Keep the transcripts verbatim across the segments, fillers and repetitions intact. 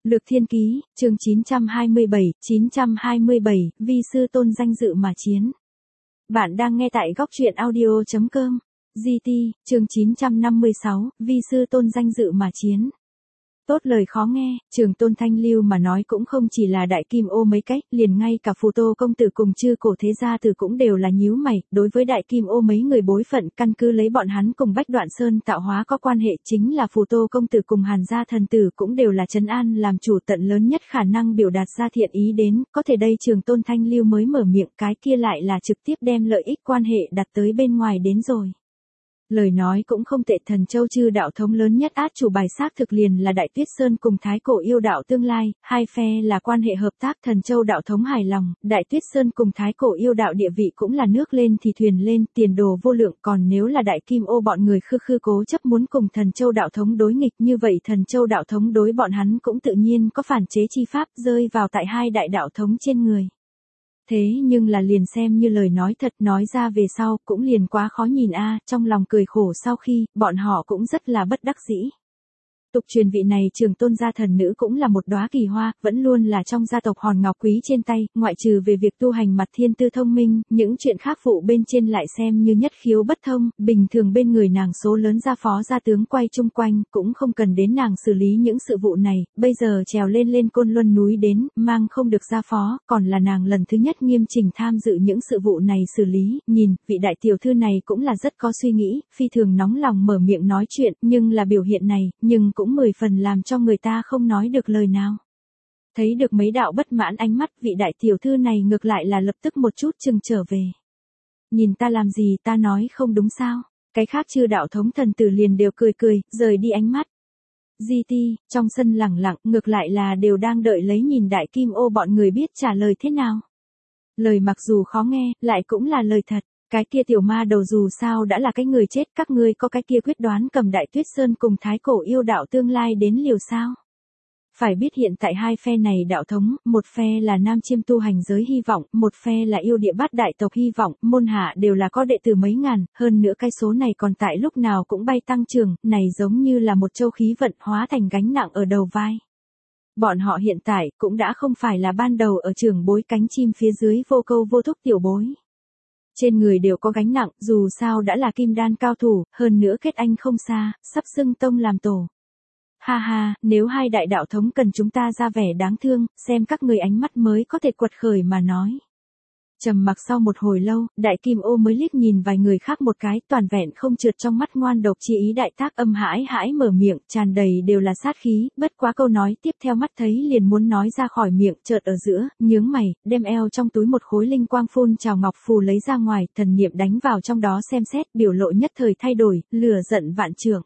Lược Thiên Ký, chương chín trăm hai mươi bảy, chín trăm hai mươi bảy, vi sư tôn danh dự mà chiến. Bạn đang nghe tại góc truyện audio chấm com. giê tê, chương chín trăm năm mươi sáu, vi sư tôn danh dự mà chiến. Tốt lời khó nghe, Trường Tôn Thanh Lưu mà nói cũng không chỉ là đại kim ô mấy cách, liền ngay cả Phù Tô công tử cùng chư cổ thế gia tử cũng đều là nhíu mày, đối với đại kim ô mấy người bối phận, căn cứ lấy bọn hắn cùng Bách Đoạn Sơn tạo hóa có quan hệ, chính là Phù Tô công tử cùng Hàn gia thần tử cũng đều là trấn an làm chủ tận lớn nhất khả năng biểu đạt ra thiện ý đến, có thể đây Trường Tôn Thanh Lưu mới mở miệng, cái kia lại là trực tiếp đem lợi ích quan hệ đặt tới bên ngoài đến rồi. Lời nói cũng không tệ, Thần Châu chư đạo thống lớn nhất át chủ bài xác thực liền là Đại Tuyết Sơn cùng Thái Cổ yêu đạo tương lai, hai phe là quan hệ hợp tác, Thần Châu đạo thống hài lòng, Đại Tuyết Sơn cùng Thái Cổ yêu đạo địa vị cũng là nước lên thì thuyền lên, tiền đồ vô lượng, còn nếu là Đại Kim Ô bọn người khư khư cố chấp muốn cùng Thần Châu đạo thống đối nghịch như vậy, Thần Châu đạo thống đối bọn hắn cũng tự nhiên có phản chế chi pháp rơi vào tại hai đại đạo thống trên người. Thế nhưng là liền xem như lời nói thật, nói ra về sau cũng liền quá khó nhìn a, trong lòng cười khổ sau khi, bọn họ cũng rất là bất đắc dĩ. Tục truyền vị này Trường Tôn gia thần nữ cũng là một đóa kỳ hoa, vẫn luôn là trong gia tộc hòn ngọc quý trên tay, ngoại trừ về việc tu hành mặt thiên tư thông minh, những chuyện khác phụ bên trên lại xem như nhất khiếu bất thông, bình thường bên người nàng số lớn gia phó gia tướng quay chung quanh, cũng không cần đến nàng xử lý những sự vụ này, bây giờ trèo lên lên Côn Luân núi đến, mang không được gia phó, còn là nàng lần thứ nhất nghiêm chỉnh tham dự những sự vụ này xử lý, nhìn, vị đại tiểu thư này cũng là rất có suy nghĩ, phi thường nóng lòng mở miệng nói chuyện, nhưng là biểu hiện này, nhưng cũng mười phần làm cho người ta không nói được lời nào. Thấy được mấy đạo bất mãn ánh mắt, vị đại tiểu thư này ngược lại là lập tức một chút chừng trở về. Nhìn ta làm gì, ta nói không đúng sao? Cái khác chư đạo thống thần tử liền đều cười cười, rời đi ánh mắt. giê tê, trong sân lẳng lặng, ngược lại là đều đang đợi lấy nhìn đại kim ô bọn người biết trả lời thế nào. Lời mặc dù khó nghe, lại cũng là lời thật. Cái kia tiểu ma đầu dù sao đã là cái người chết, các ngươi có cái kia quyết đoán cầm Đại Tuyết Sơn cùng Thái Cổ yêu đạo tương lai đến liều sao? Phải biết hiện tại hai phe này đạo thống, một phe là Nam Chiêm tu hành giới hy vọng, một phe là yêu địa bát đại tộc hy vọng, môn hạ đều là có đệ tử mấy ngàn, hơn nữa cái số này còn tại lúc nào cũng bay tăng trưởng, này giống như là một châu khí vận hóa thành gánh nặng ở đầu vai. Bọn họ hiện tại cũng đã không phải là ban đầu ở trường bối cánh chim phía dưới vô câu vô thúc tiểu bối. Trên người đều có gánh nặng, dù sao đã là kim đan cao thủ, hơn nữa kết anh không xa, sắp xưng tông làm tổ. Ha ha, nếu hai đại đạo thống cần chúng ta ra vẻ đáng thương, xem các người ánh mắt mới có thể quật khởi mà nói. Trầm mặc sau một hồi lâu, đại kim ô mới liếc nhìn vài người khác một cái, toàn vẹn không trượt trong mắt ngoan độc chi ý đại tác âm hãi hãi mở miệng, tràn đầy đều là sát khí, bất quá câu nói tiếp theo mắt thấy liền muốn nói ra khỏi miệng, chợt ở giữa, nhướng mày, đem eo trong túi một khối linh quang phun trào ngọc phù lấy ra ngoài, thần niệm đánh vào trong đó xem xét, biểu lộ nhất thời thay đổi, lửa giận vạn trượng.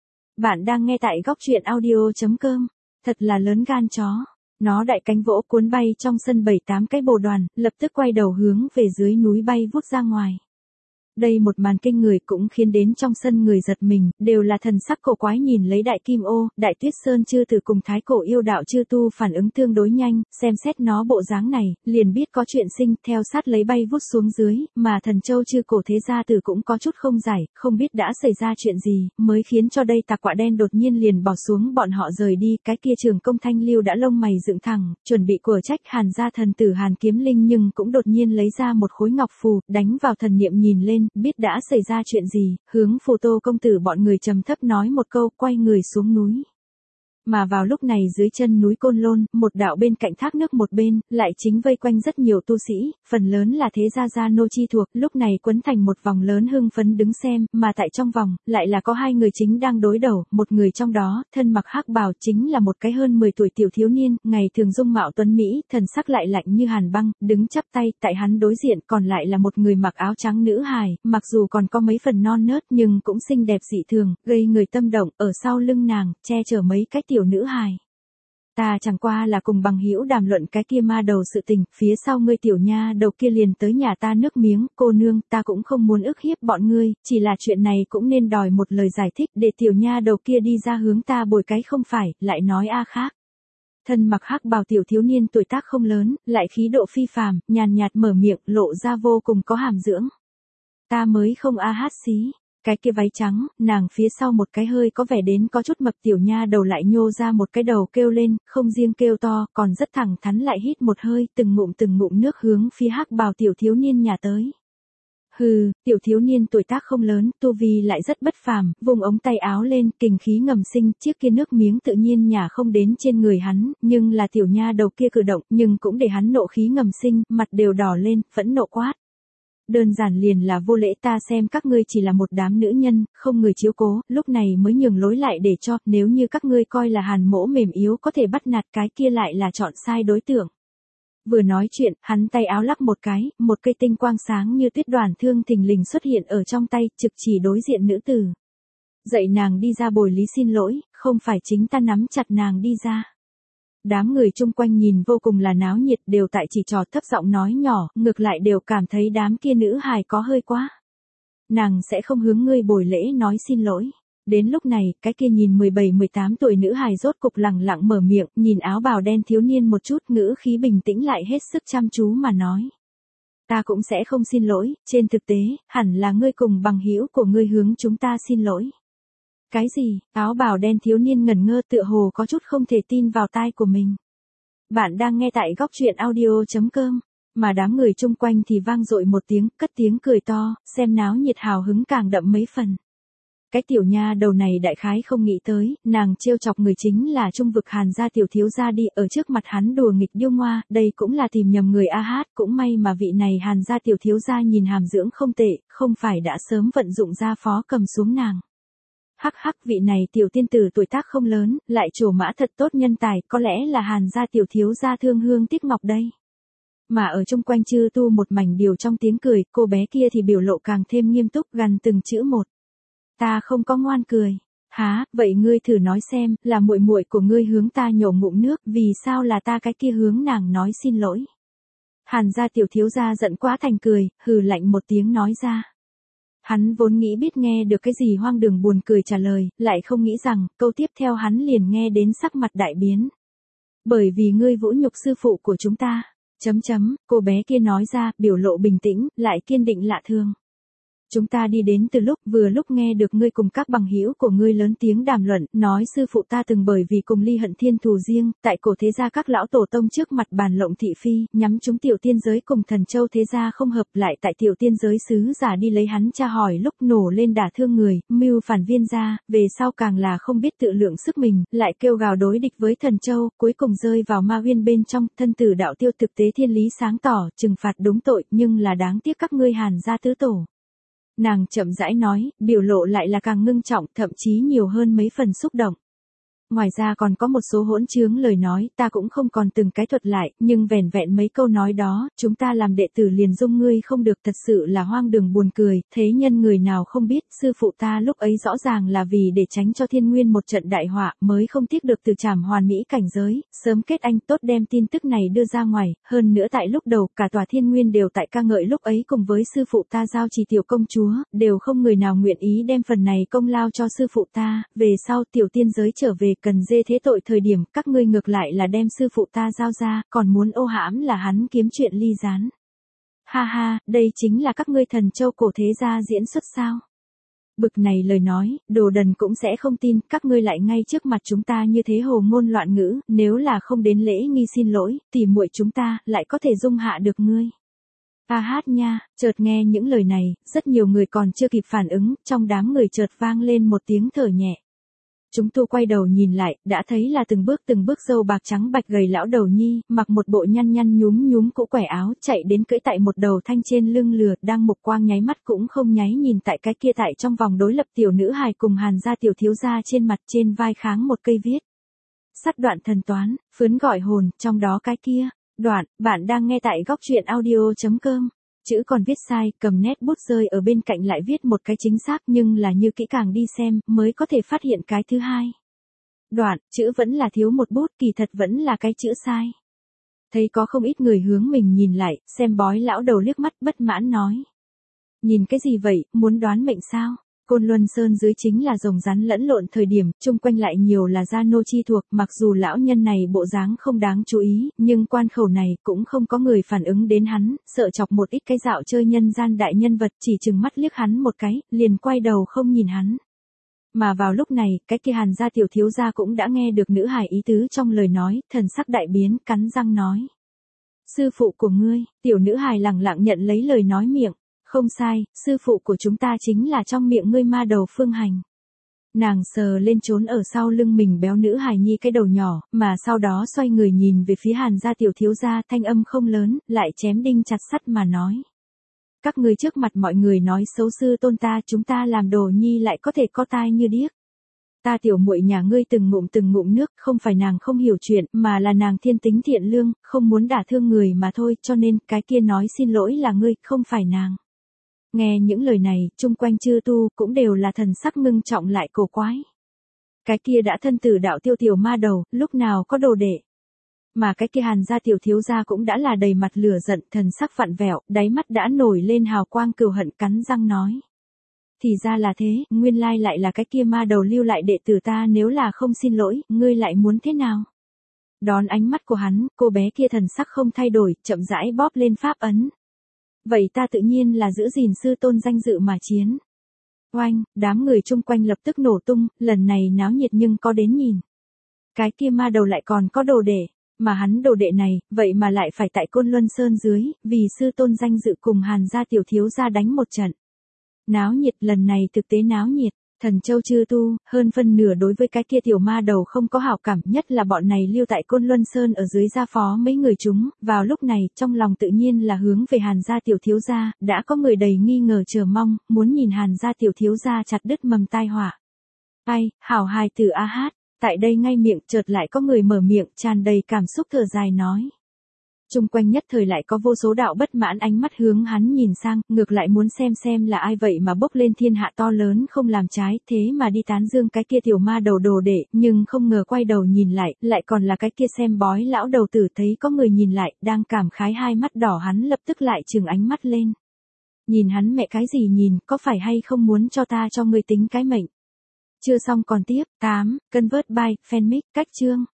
Bạn đang nghe tại góc truyện audio chấm com, thật là lớn gan chó. Nó đại cánh vỗ cuốn bay trong sân bảy tám cái bồ đoàn, lập tức quay đầu hướng về dưới núi bay vút ra ngoài. Đây một màn kinh người cũng khiến đến trong sân người giật mình, đều là thần sắc cổ quái nhìn lấy đại kim ô, Đại Tuyết Sơn chư tử cùng Thái Cổ yêu đạo chư tu phản ứng tương đối nhanh, xem xét nó bộ dáng này, liền biết có chuyện sinh, theo sát lấy bay vút xuống dưới, mà Thần Châu chư cổ thế gia tử cũng có chút không giải, không biết đã xảy ra chuyện gì, mới khiến cho đây tạc quạ đen đột nhiên liền bỏ xuống, bọn họ rời đi, cái kia Trường Công Thanh Lưu đã lông mày dựng thẳng, chuẩn bị của trách Hàn gia thần tử Hàn Kiếm Linh, nhưng cũng đột nhiên lấy ra một khối ngọc phù, đánh vào thần niệm nhìn lên, biết đã xảy ra chuyện gì, hướng Phù Tô công tử bọn người trầm thấp nói một câu, quay người xuống núi. Mà vào lúc này dưới chân núi Côn Lôn, một đạo bên cạnh thác nước một bên, lại chính vây quanh rất nhiều tu sĩ, phần lớn là thế gia gia nô chi thuộc, lúc này quấn thành một vòng lớn hưng phấn đứng xem, mà tại trong vòng, lại là có hai người chính đang đối đầu, một người trong đó, thân mặc hắc bào chính là một cái hơn mười tuổi tiểu thiếu niên, ngày thường dung mạo tuấn mỹ, thần sắc lại lạnh như hàn băng, đứng chắp tay, tại hắn đối diện còn lại là một người mặc áo trắng nữ hài, mặc dù còn có mấy phần non nớt nhưng cũng xinh đẹp dị thường, gây người tâm động, ở sau lưng nàng, che chở mấy cái tiểu nữ hài. Ta chẳng qua là cùng bằng hữu đàm luận cái kia ma đầu sự tình, phía sau ngươi tiểu nha đầu kia liền tới nhà ta nước miếng, cô nương, ta cũng không muốn ức hiếp bọn ngươi, chỉ là chuyện này cũng nên đòi một lời giải thích để tiểu nha đầu kia đi ra hướng ta bồi cái không phải, lại nói a khác. Thân mặc hắc bào tiểu thiếu niên tuổi tác không lớn, lại khí độ phi phàm, nhàn nhạt mở miệng, lộ ra vô cùng có hàm dưỡng. Ta mới không a hát xí. Cái kia váy trắng, nàng phía sau một cái hơi có vẻ đến có chút mập tiểu nha đầu lại nhô ra một cái đầu kêu lên, không riêng kêu to, còn rất thẳng thắn lại hít một hơi, từng ngụm từng ngụm nước hướng phía hắc bào tiểu thiếu niên nhà tới. Hừ, tiểu thiếu niên tuổi tác không lớn, tu vi lại rất bất phàm, vùng ống tay áo lên, kình khí ngầm sinh, chiếc kia nước miếng tự nhiên nhả không đến trên người hắn, nhưng là tiểu nha đầu kia cử động, nhưng cũng để hắn nộ khí ngầm sinh, mặt đều đỏ lên, phẫn nộ quát. Đơn giản liền là vô lễ, ta xem các ngươi chỉ là một đám nữ nhân, không người chiếu cố, lúc này mới nhường lối lại để cho, nếu như các ngươi coi là Hàn Mỗ mềm yếu có thể bắt nạt, cái kia lại là chọn sai đối tượng. Vừa nói chuyện, hắn tay áo lắc một cái, một cây tinh quang sáng như tuyết đoàn thương thình lình xuất hiện ở trong tay, trực chỉ đối diện nữ tử. Dạy nàng đi ra bồi lý xin lỗi, không phải chính ta nắm chặt nàng đi ra. Đám người chung quanh nhìn vô cùng là náo nhiệt, đều tại chỉ trò thấp giọng nói nhỏ, ngược lại đều cảm thấy đám kia nữ hài có hơi quá. Nàng sẽ không hướng ngươi bồi lễ nói xin lỗi. Đến lúc này, cái kia nhìn mười bảy mười tám tuổi nữ hài rốt cục lẳng lặng mở miệng, nhìn áo bào đen thiếu niên một chút, ngữ khí bình tĩnh lại hết sức chăm chú mà nói. Ta cũng sẽ không xin lỗi, trên thực tế, hẳn là ngươi cùng bằng hữu của ngươi hướng chúng ta xin lỗi. Cái gì? Áo bào đen thiếu niên ngẩn ngơ tựa hồ có chút không thể tin vào tai của mình. Bạn đang nghe tại góc truyện audio chấm com, mà đám người chung quanh thì vang dội một tiếng, cất tiếng cười to, xem náo nhiệt hào hứng càng đậm mấy phần. Cái tiểu nha đầu này đại khái không nghĩ tới, nàng trêu chọc người chính là trung vực Hàn gia tiểu thiếu gia đi, ở trước mặt hắn đùa nghịch điêu ngoa, đây cũng là tìm nhầm người a hát, cũng may mà vị này Hàn gia tiểu thiếu gia nhìn hàm dưỡng không tệ, không phải đã sớm vận dụng ra phó cầm xuống nàng. Hắc hắc, vị này tiểu tiên tử tuổi tác không lớn, lại trổ mã thật tốt nhân tài, có lẽ là Hàn gia tiểu thiếu gia thương hương tiếc ngọc đây. Mà ở chung quanh chư tu một mảnh điều trong tiếng cười, cô bé kia thì biểu lộ càng thêm nghiêm túc gần từng chữ một. Ta không có ngoan cười. Há, vậy ngươi thử nói xem, là muội muội của ngươi hướng ta nhổ ngụm nước, vì sao là ta cái kia hướng nàng nói xin lỗi. Hàn gia tiểu thiếu gia giận quá thành cười, hừ lạnh một tiếng nói ra. Hắn vốn nghĩ biết nghe được cái gì hoang đường buồn cười trả lời, lại không nghĩ rằng, câu tiếp theo hắn liền nghe đến sắc mặt đại biến. Bởi vì ngươi vũ nhục sư phụ của chúng ta, chấm chấm, cô bé kia nói ra, biểu lộ bình tĩnh, lại kiên định lạ thường. Chúng ta đi đến từ lúc vừa lúc nghe được ngươi cùng các bằng hữu của ngươi lớn tiếng đàm luận, nói sư phụ ta từng bởi vì cùng ly hận thiên thù riêng, tại cổ thế gia các lão tổ tông trước mặt bàn lộng thị phi, nhắm chúng tiểu tiên giới cùng thần châu thế gia không hợp, lại tại tiểu tiên giới sứ giả đi lấy hắn tra hỏi lúc nổ lên đả thương người, mưu phản viên gia, về sau càng là không biết tự lượng sức mình, lại kêu gào đối địch với thần châu, cuối cùng rơi vào ma uyên bên trong, thân tử đạo tiêu, thực tế thiên lý sáng tỏ, trừng phạt đúng tội, nhưng là đáng tiếc các ngươi Hàn gia tứ tổ. Nàng chậm rãi nói, biểu lộ lại là càng ngưng trọng, thậm chí nhiều hơn mấy phần xúc động. Ngoài ra còn có một số hỗn trướng lời nói, ta cũng không còn từng cái thuật lại, nhưng vẻn vẹn mấy câu nói đó, chúng ta làm đệ tử liền dung ngươi không được, thật sự là hoang đường buồn cười, thế nhân người nào không biết, sư phụ ta lúc ấy rõ ràng là vì để tránh cho thiên nguyên một trận đại họa, mới không tiếc được từ trảm hoàn mỹ cảnh giới, sớm kết anh tốt đem tin tức này đưa ra ngoài, hơn nữa tại lúc đầu, cả tòa thiên nguyên đều tại ca ngợi lúc ấy cùng với sư phụ ta giao trì tiểu công chúa, đều không người nào nguyện ý đem phần này công lao cho sư phụ ta, về sau tiểu tiên giới trở về cần dê thế tội thời điểm, các ngươi ngược lại là đem sư phụ ta giao ra, còn muốn ô hãm là hắn kiếm chuyện ly gián. Ha ha, đây chính là các ngươi thần châu cổ thế gia diễn xuất sao? Bực này lời nói, đồ đần cũng sẽ không tin, các ngươi lại ngay trước mặt chúng ta như thế hồ ngôn loạn ngữ, nếu là không đến lễ nghi xin lỗi, tỉ muội chúng ta, lại có thể dung hạ được ngươi. A hát nha, chợt nghe những lời này, rất nhiều người còn chưa kịp phản ứng, trong đám người chợt vang lên một tiếng thở nhẹ. Chúng tu quay đầu nhìn lại, đã thấy là từng bước từng bước râu bạc trắng bạch gầy lão đầu nhi, mặc một bộ nhăn nhăn nhúm nhúm cũ quẻ áo, chạy đến cưỡi tại một đầu thanh trên lưng lừa, đang mục quang nháy mắt cũng không nháy nhìn tại cái kia tại trong vòng đối lập tiểu nữ hài cùng Hàn gia tiểu thiếu gia trên mặt trên vai kháng một cây viết. Sắt đoạn thần toán, phướn gọi hồn, trong đó cái kia, đoạn, bạn đang nghe tại góc truyện audio chấm com. Chữ còn viết sai, cầm nét bút rơi ở bên cạnh lại viết một cái chính xác nhưng là như kỹ càng đi xem, mới có thể phát hiện cái thứ hai. Đoạn, chữ vẫn là thiếu một bút, kỳ thật vẫn là cái chữ sai. Thấy có không ít người hướng mình nhìn lại, xem bói lão đầu liếc mắt bất mãn nói. Nhìn cái gì vậy, muốn đoán mệnh sao? Côn Luân Sơn dưới chính là rồng rắn lẫn lộn thời điểm, chung quanh lại nhiều là gia nô chi thuộc, mặc dù lão nhân này bộ dáng không đáng chú ý, nhưng quan khẩu này cũng không có người phản ứng đến hắn, sợ chọc một ít cái dạo chơi nhân gian đại nhân vật chỉ chừng mắt liếc hắn một cái, liền quay đầu không nhìn hắn. Mà vào lúc này, cái kia Hàn gia tiểu thiếu gia cũng đã nghe được nữ hài ý tứ trong lời nói, thần sắc đại biến, cắn răng nói. Sư phụ của ngươi, tiểu nữ hài lẳng lặng nhận lấy lời nói miệng. Không sai, sư phụ của chúng ta chính là trong miệng ngươi ma đầu Phương Hành. Nàng sờ lên trốn ở sau lưng mình béo nữ hài nhi cái đầu nhỏ, mà sau đó xoay người nhìn về phía Hàn gia tiểu thiếu gia, thanh âm không lớn, lại chém đinh chặt sắt mà nói. Các ngươi trước mặt mọi người nói xấu sư tôn ta, chúng ta làm đồ nhi lại có thể có tai như điếc. Ta tiểu muội nhà ngươi từng ngụm từng ngụm nước, không phải nàng không hiểu chuyện, mà là nàng thiên tính thiện lương, không muốn đả thương người mà thôi, cho nên cái kia nói xin lỗi là ngươi, không phải nàng. Nghe những lời này, chung quanh chư tu cũng đều là thần sắc ngưng trọng lại cổ quái. Cái kia đã thân tử đạo tiêu tiểu ma đầu, lúc nào có đồ đệ. Mà cái kia Hàn gia tiểu thiếu gia cũng đã là đầy mặt lửa giận, thần sắc vặn vẹo, đáy mắt đã nổi lên hào quang cừu hận, cắn răng nói. Thì ra là thế, nguyên lai lại là cái kia ma đầu lưu lại đệ tử ta, nếu là không xin lỗi, ngươi lại muốn thế nào? Đón ánh mắt của hắn, cô bé kia thần sắc không thay đổi, chậm rãi bóp lên pháp ấn. Vậy ta tự nhiên là giữ gìn sư tôn danh dự mà chiến. Oanh, đám người chung quanh lập tức nổ tung, lần này náo nhiệt nhưng có đến nhìn. Cái kia ma đầu lại còn có đồ đệ, mà hắn đồ đệ này, vậy mà lại phải tại Côn Luân Sơn dưới, vì sư tôn danh dự cùng Hàn gia tiểu thiếu gia đánh một trận. Náo nhiệt, lần này thực tế náo nhiệt. Thần Châu chư tu, hơn phân nửa đối với cái kia tiểu ma đầu không có hảo cảm, nhất là bọn này lưu tại Côn Luân Sơn ở dưới gia phó mấy người chúng, vào lúc này, trong lòng tự nhiên là hướng về Hàn gia tiểu thiếu gia, đã có người đầy nghi ngờ chờ mong, muốn nhìn Hàn gia tiểu thiếu gia chặt đứt mầm tai họa. Ai, hảo hài tử a hát, tại đây ngay miệng chợt lại có người mở miệng tràn đầy cảm xúc thở dài nói. Trung quanh nhất thời lại có vô số đạo bất mãn ánh mắt hướng hắn nhìn sang, ngược lại muốn xem xem là ai vậy mà bốc lên thiên hạ to lớn không làm trái, thế mà đi tán dương cái kia tiểu ma đầu đồ đệ, nhưng không ngờ quay đầu nhìn lại, lại còn là cái kia xem bói lão đầu tử, thấy có người nhìn lại, đang cảm khái hai mắt đỏ, hắn lập tức lại trừng ánh mắt lên. Nhìn hắn mẹ cái gì nhìn, có phải hay không muốn cho ta cho người tính cái mệnh. Chưa xong còn tiếp, tám, Convert by, Fanmic, cách chương.